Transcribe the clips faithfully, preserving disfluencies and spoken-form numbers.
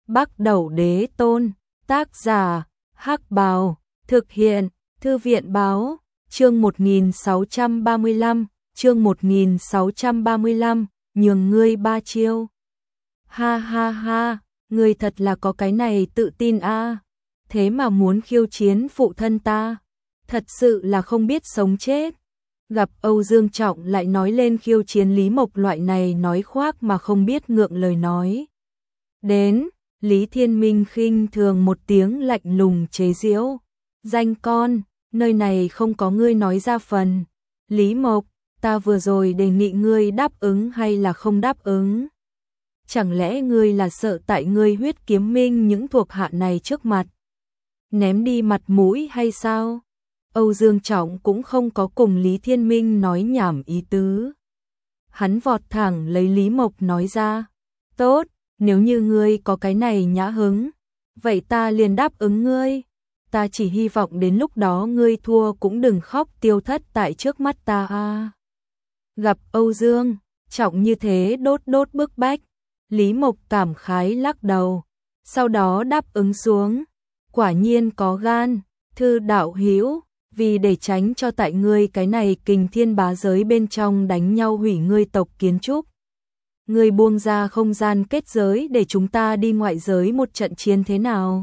Bắc Đẩu Đế Tôn, tác giả, Hắc Bào, thực hiện, Thư viện báo, chương một nghìn sáu trăm ba mươi lăm, chương một nghìn sáu trăm ba mươi lăm, nhường ngươi ba chiêu. Ha ha ha, ngươi thật là có cái này tự tin a, à. Thế mà muốn khiêu chiến phụ thân ta, thật sự là không biết sống chết. Gặp Âu Dương Trọng lại nói lên khiêu chiến Lý Mộc loại này nói khoác mà không biết ngượng lời nói. Đến, Lý Thiên Minh khinh thường một tiếng lạnh lùng chế giễu. Danh con, nơi này không có ngươi nói ra phần. Lý Mộc, ta vừa rồi đề nghị ngươi đáp ứng hay là không đáp ứng? Chẳng lẽ ngươi là sợ tại ngươi Huyết Kiếm Minh những thuộc hạ này trước mặt ném đi mặt mũi hay sao? Âu Dương Trọng cũng không có cùng Lý Thiên Minh nói nhảm ý tứ. Hắn vọt thẳng lấy Lý Mộc nói ra, tốt, nếu như ngươi có cái này nhã hứng, vậy ta liền đáp ứng ngươi. Ta chỉ hy vọng đến lúc đó ngươi thua cũng đừng khóc tiêu thất tại trước mắt ta a. Gặp Âu Dương Trọng như thế đốt đốt bức bách, Lý Mộc cảm khái lắc đầu, sau đó đáp ứng xuống. Quả nhiên có gan, Thư đạo hữu, vì để tránh cho tại ngươi cái này Kình Thiên bá giới bên trong đánh nhau hủy ngươi tộc kiến trúc, ngươi buông ra không gian kết giới để chúng ta đi ngoại giới một trận chiến thế nào?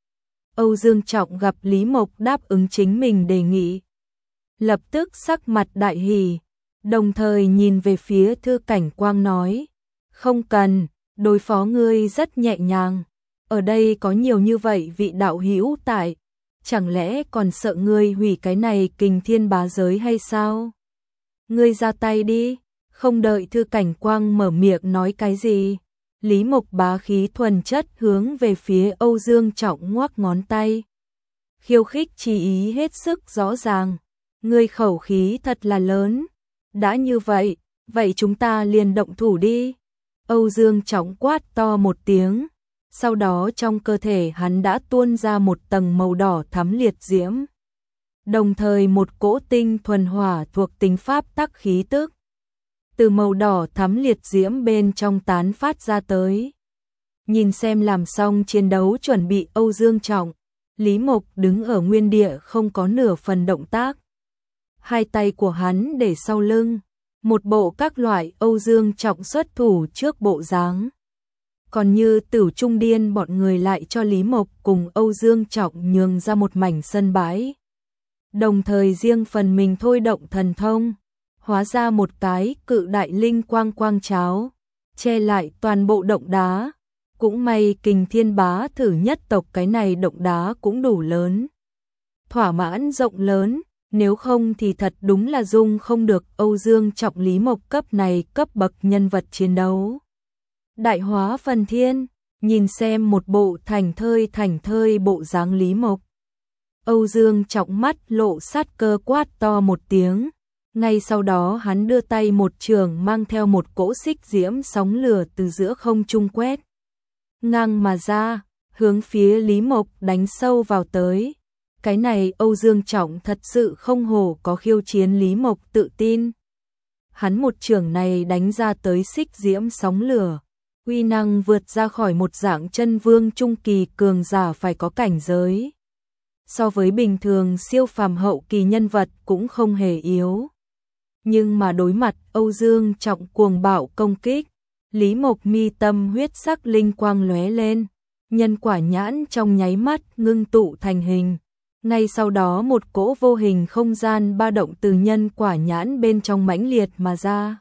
Âu Dương Trọng gặp Lý Mộc đáp ứng chính mình đề nghị, lập tức sắc mặt đại hỉ, đồng thời nhìn về phía Thư Cảnh Quang nói, không cần, đối phó ngươi rất nhẹ nhàng, ở đây có nhiều như vậy vị đạo hữu tại, chẳng lẽ còn sợ ngươi hủy cái này Kình Thiên bá giới hay sao? Ngươi ra tay đi. Không đợi Thư Cảnh Quang mở miệng nói cái gì, Lý Mộc bá khí thuần chất hướng về phía Âu Dương Trọng ngoắc ngón tay. Khiêu khích chỉ ý hết sức rõ ràng, ngươi khẩu khí thật là lớn, đã như vậy, vậy chúng ta liền động thủ đi. Âu Dương Trọng quát to một tiếng, sau đó trong cơ thể hắn đã tuôn ra một tầng màu đỏ thắm liệt diễm, đồng thời một cỗ tinh thuần hỏa thuộc tính pháp tắc khí tức từ màu đỏ thắm liệt diễm bên trong tán phát ra tới. Nhìn xem làm xong chiến đấu chuẩn bị Âu Dương Trọng, Lý Mộc đứng ở nguyên địa không có nửa phần động tác. Hai tay của hắn để sau lưng, một bộ các loại Âu Dương Trọng xuất thủ trước bộ dáng. Còn như Tử Trung Điên bọn người lại cho Lý Mộc cùng Âu Dương Trọng nhường ra một mảnh sân bãi. Đồng thời riêng phần mình thôi động thần thông, hóa ra một cái cự đại linh quang quang cháo, che lại toàn bộ động đá. Cũng may Kình Thiên bá thử nhất tộc cái này động đá cũng đủ lớn, thỏa mãn rộng lớn, nếu không thì thật đúng là dung không được Âu Dương Trọng Lý Mộc cấp này cấp bậc nhân vật chiến đấu. Đại hóa phần thiên, nhìn xem một bộ thành thơi thành thơi bộ dáng Lý Mộc, Âu Dương Trọng mắt lộ sát cơ quát to một tiếng. Ngay sau đó hắn đưa tay một trường mang theo một cỗ xích diễm sóng lửa từ giữa không trung quét ngang mà ra, hướng phía Lý Mộc đánh sâu vào tới. Cái này Âu Dương Trọng thật sự không hổ có khiêu chiến Lý Mộc tự tin. Hắn một trường này đánh ra tới xích diễm sóng lửa, uy năng vượt ra khỏi một dạng chân vương trung kỳ cường giả phải có cảnh giới. So với bình thường siêu phàm hậu kỳ nhân vật cũng không hề yếu. Nhưng mà đối mặt Âu Dương Trọng cuồng bạo công kích, Lý Mộc mi tâm huyết sắc linh quang lóe lên, nhân quả nhãn trong nháy mắt ngưng tụ thành hình. Ngay sau đó một cỗ vô hình không gian ba động từ nhân quả nhãn bên trong mãnh liệt mà ra,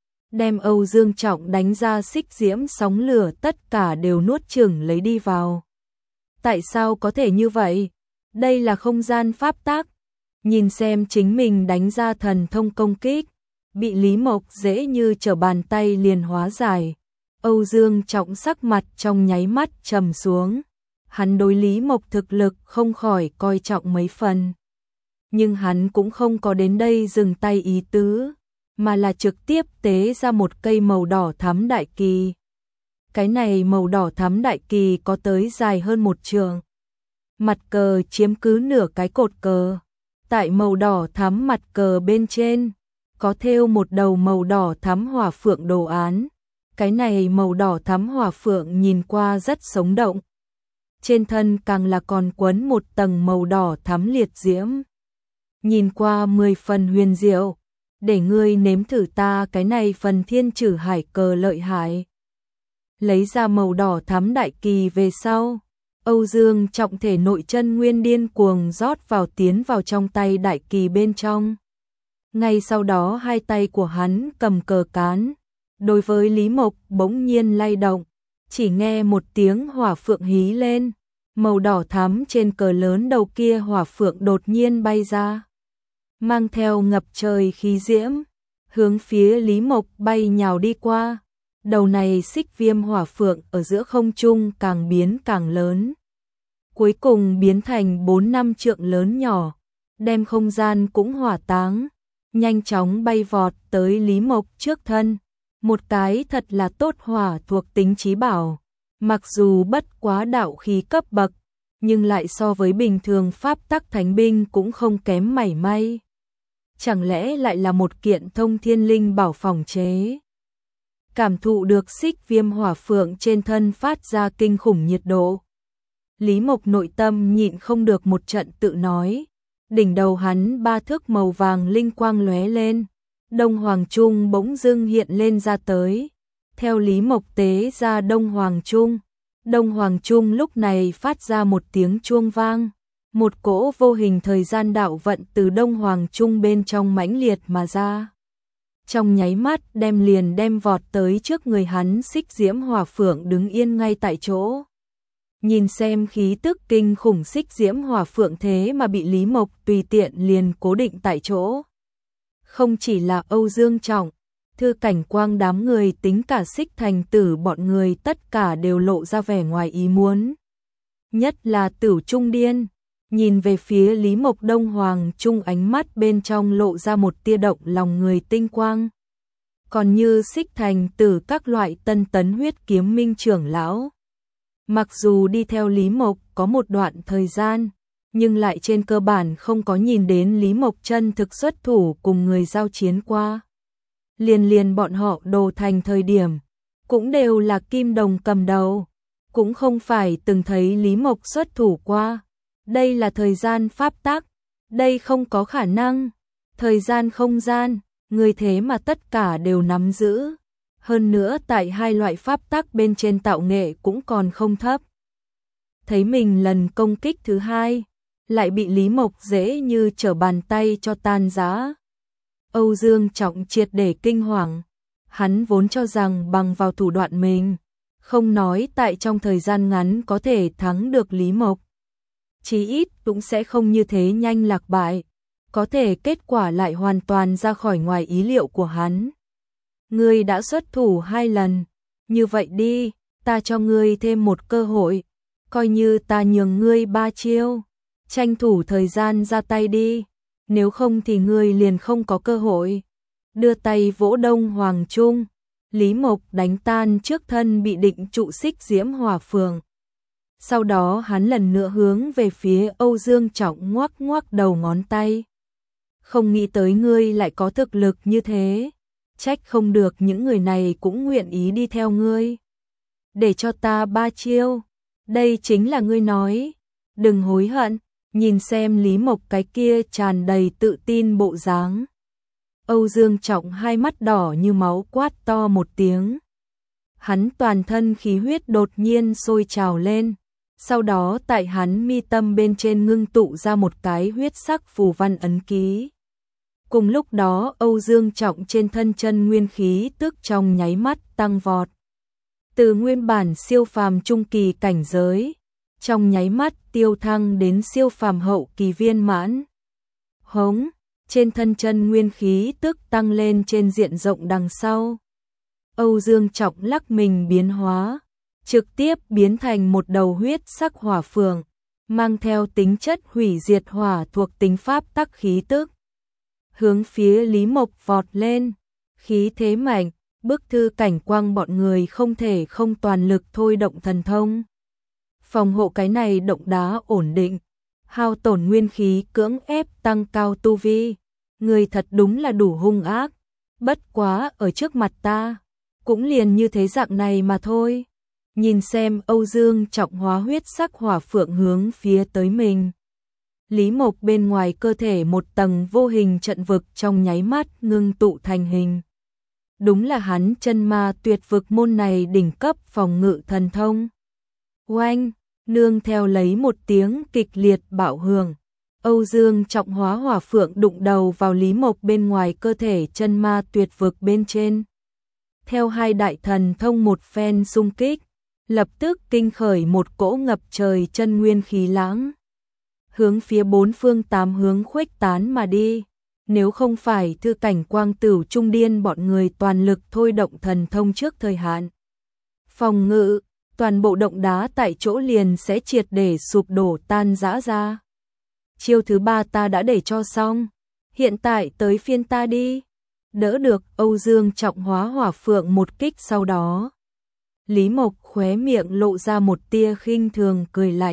đem Âu Dương Trọng đánh ra xích diễm sóng lửa tất cả đều nuốt chửng lấy đi vào. Tại sao có thể như vậy? Đây là không gian pháp tắc. Nhìn xem chính mình đánh ra thần thông công kích, bị Lý Mộc dễ như trở bàn tay liền hóa giải. Âu Dương Trọng sắc mặt trong nháy mắt trầm xuống. Hắn đối Lý Mộc thực lực không khỏi coi trọng mấy phần. Nhưng hắn cũng không có đến đây dừng tay ý tứ, mà là trực tiếp tế ra một cây màu đỏ thắm đại kỳ. Cái này màu đỏ thắm đại kỳ có tới dài hơn một trượng. Mặt cờ chiếm cứ nửa cái cột cờ. Tại màu đỏ thắm mặt cờ bên trên, có thêu một đầu màu đỏ thắm hỏa phượng đồ án. Cái này màu đỏ thắm hỏa phượng nhìn qua rất sống động. Trên thân càng là còn quấn một tầng màu đỏ thắm liệt diễm. Nhìn qua mười phần huyền diệu, để ngươi nếm thử ta cái này phần thiên trử hải cờ lợi hại. Lấy ra màu đỏ thắm đại kỳ về sau, Âu Dương Trọng thể nội chân nguyên điên cuồng rót vào tiến vào trong tay đại kỳ bên trong. Ngay sau đó hai tay của hắn cầm cờ cán, đối với Lý Mộc bỗng nhiên lay động, chỉ nghe một tiếng hỏa phượng hí lên, màu đỏ thắm trên cờ lớn đầu kia hỏa phượng đột nhiên bay ra, mang theo ngập trời khí diễm, hướng phía Lý Mộc bay nhào đi qua. Đầu này xích viêm hỏa phượng ở giữa không trung càng biến càng lớn, cuối cùng biến thành bốn năm trượng lớn nhỏ, đem không gian cũng hỏa táng, nhanh chóng bay vọt tới Lý Mộc trước thân. Một cái thật là tốt hỏa thuộc tính chí bảo, mặc dù bất quá đạo khí cấp bậc, nhưng lại so với bình thường pháp tắc thánh binh cũng không kém mảy may. Chẳng lẽ lại là một kiện thông thiên linh bảo phòng chế? Cảm thụ được xích viêm hỏa phượng trên thân phát ra kinh khủng nhiệt độ, Lý Mộc nội tâm nhịn không được một trận tự nói. Đỉnh đầu hắn ba thước màu vàng linh quang lóe lên, Đông Hoàng Trung bỗng dưng hiện lên ra tới. Theo Lý Mộc tế ra Đông Hoàng Trung, Đông Hoàng Trung lúc này phát ra một tiếng chuông vang, một cỗ vô hình thời gian đạo vận từ Đông Hoàng Trung bên trong mãnh liệt mà ra. Trong nháy mắt đem liền đem vọt tới trước người hắn xích diễm hỏa phượng đứng yên ngay tại chỗ. Nhìn xem khí tức kinh khủng xích diễm hỏa phượng thế mà bị Lý Mộc tùy tiện liền cố định tại chỗ. Không chỉ là Âu Dương Trọng, Thư Cảnh Quang đám người tính cả Xích Thành Tử bọn người tất cả đều lộ ra vẻ ngoài ý muốn. Nhất là Tử Trung Điên, nhìn về phía Lý Mộc Đông Hoàng Trung ánh mắt bên trong lộ ra một tia động lòng người tinh quang. Còn như Xích Thành Tử các loại tân tấn huyết kiếm minh trưởng lão, mặc dù đi theo Lý Mộc có một đoạn thời gian, nhưng lại trên cơ bản không có nhìn đến Lý Mộc chân thực xuất thủ cùng người giao chiến qua. Liền liền bọn họ đồ thành thời điểm, cũng đều là kim đồng cầm đầu, cũng không phải từng thấy Lý Mộc xuất thủ qua. Đây là thời gian pháp tắc, đây không có khả năng. Thời gian không gian, người thế mà tất cả đều nắm giữ. Hơn nữa tại hai loại pháp tắc bên trên tạo nghệ cũng còn không thấp. Thấy mình lần công kích thứ hai, lại bị Lý Mộc dễ như trở bàn tay cho tan rã. Âu Dương Trọng triệt để kinh hoàng, hắn vốn cho rằng bằng vào thủ đoạn mình, không nói tại trong thời gian ngắn có thể thắng được Lý Mộc, chí ít cũng sẽ không như thế nhanh lạc bại, có thể kết quả lại hoàn toàn ra khỏi ngoài ý liệu của hắn. Ngươi đã xuất thủ hai lần, như vậy đi, ta cho ngươi thêm một cơ hội, coi như ta nhường ngươi ba chiêu, tranh thủ thời gian ra tay đi, nếu không thì ngươi liền không có cơ hội. Đưa tay vỗ Đông Hoàng Trung, Lý Mộc đánh tan trước thân bị định trụ xích diễm hỏa phượng. Sau đó hắn lần nữa hướng về phía Âu Dương Trọng ngoắc ngoắc đầu ngón tay. Không nghĩ tới ngươi lại có thực lực như thế, trách không được những người này cũng nguyện ý đi theo ngươi. Để cho ta ba chiêu, đây chính là ngươi nói, đừng hối hận. Nhìn xem Lý Mộc cái kia tràn đầy tự tin bộ dáng, Âu Dương Trọng hai mắt đỏ như máu quát to một tiếng. Hắn toàn thân khí huyết đột nhiên sôi trào lên, sau đó tại hắn mi tâm bên trên ngưng tụ ra một cái huyết sắc phù văn ấn ký. Cùng lúc đó Âu Dương Trọng trên thân chân nguyên khí tức trong nháy mắt tăng vọt. Từ nguyên bản siêu phàm trung kỳ cảnh giới, trong nháy mắt tiêu thăng đến siêu phàm hậu kỳ viên mãn. Hống, trên thân chân nguyên khí tức tăng lên trên diện rộng đằng sau. Âu Dương Trọng lắc mình biến hóa, trực tiếp biến thành một đầu huyết sắc hỏa phượng, mang theo tính chất hủy diệt hỏa thuộc tính pháp tắc khí tức. Hướng phía Lý Mộc vọt lên, khí thế mạnh, bức Thư Cảnh Quang bọn người không thể không toàn lực thôi động thần thông. Phòng hộ cái này động đá ổn định, hao tổn nguyên khí cưỡng ép tăng cao tu vi. Người thật đúng là đủ hung ác, bất quá ở trước mặt ta, cũng liền như thế dạng này mà thôi. Nhìn xem Âu Dương Trọng hóa huyết sắc hỏa phượng hướng phía tới mình. Lý Mộc bên ngoài cơ thể một tầng vô hình trận vực trong nháy mắt ngưng tụ thành hình. Đúng là hắn chân ma tuyệt vực môn này đỉnh cấp phòng ngự thần thông. Oanh, nương theo lấy một tiếng kịch liệt bạo hưởng. Âu Dương Trọng hóa hỏa phượng đụng đầu vào Lý Mộc bên ngoài cơ thể chân ma tuyệt vực bên trên. Theo hai đại thần thông một phen xung kích, lập tức kinh khởi một cỗ ngập trời chân nguyên khí lãng. Hướng phía bốn phương tám hướng khuếch tán mà đi. Nếu không phải thư cảnh quang tửu trung điên bọn người toàn lực thôi động thần thông trước thời hạn. Phòng ngự, toàn bộ động đá tại chỗ liền sẽ triệt để sụp đổ tan rã ra. Chiêu thứ ba ta đã để cho xong, hiện tại tới phiên ta đi. Đỡ được Âu Dương Trọng hóa hỏa phượng một kích sau đó. Lý Mộc khóe miệng lộ ra một tia khinh thường cười lạnh.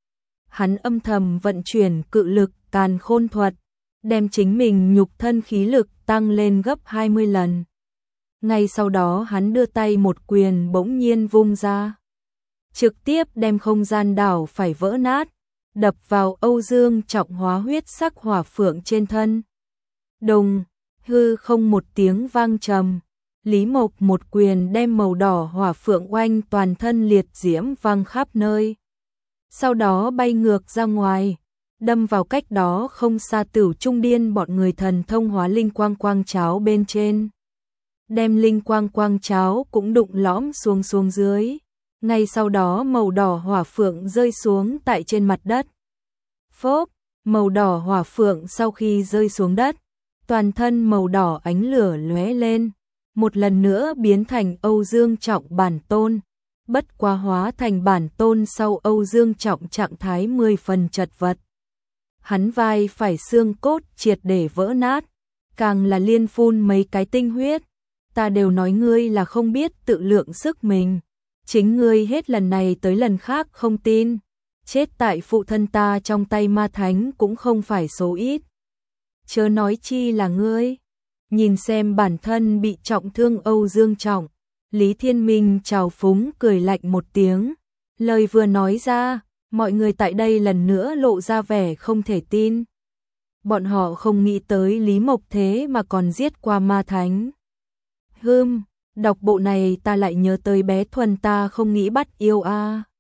Hắn âm thầm vận chuyển cự lực càn khôn thuật, đem chính mình nhục thân khí lực tăng lên gấp hai mươi lần. Ngay sau đó hắn đưa tay một quyền bỗng nhiên vung ra. Trực tiếp đem không gian đảo phải vỡ nát, đập vào Âu Dương Trọng hóa huyết sắc hỏa phượng trên thân. Đùng, hư không một tiếng vang trầm. Lý Mộc một quyền đem màu đỏ hỏa phượng oanh toàn thân liệt diễm văng khắp nơi. Sau đó bay ngược ra ngoài, đâm vào cách đó không xa Tửu Trung Điên bọn người thần thông hóa linh quang quang cháo bên trên. Đem linh quang quang cháo cũng đụng lõm xuống xuống dưới. Ngay sau đó màu đỏ hỏa phượng rơi xuống tại trên mặt đất. Phốp, màu đỏ hỏa phượng sau khi rơi xuống đất, toàn thân màu đỏ ánh lửa lóe lên, một lần nữa biến thành Âu Dương Trọng bản tôn. Bất quá hóa thành bản tôn sau Âu Dương Trọng trạng thái mười phần chật vật. Hắn vai phải xương cốt triệt để vỡ nát, càng là liên phun mấy cái tinh huyết. Ta đều nói ngươi là không biết tự lượng sức mình. Chính ngươi hết lần này tới lần khác không tin. Chết tại phụ thân ta trong tay ma thánh cũng không phải số ít. Chớ nói chi là ngươi. Nhìn xem bản thân bị trọng thương Âu Dương Trọng, Lý Thiên Minh trào phúng cười lạnh một tiếng. Lời vừa nói ra, mọi người tại đây lần nữa lộ ra vẻ không thể tin. Bọn họ không nghĩ tới Lý Mộc thế mà còn giết qua ma thánh. Hừm, đọc bộ này ta lại nhớ tới bé Thuần ta không nghĩ bắt yêu a. À.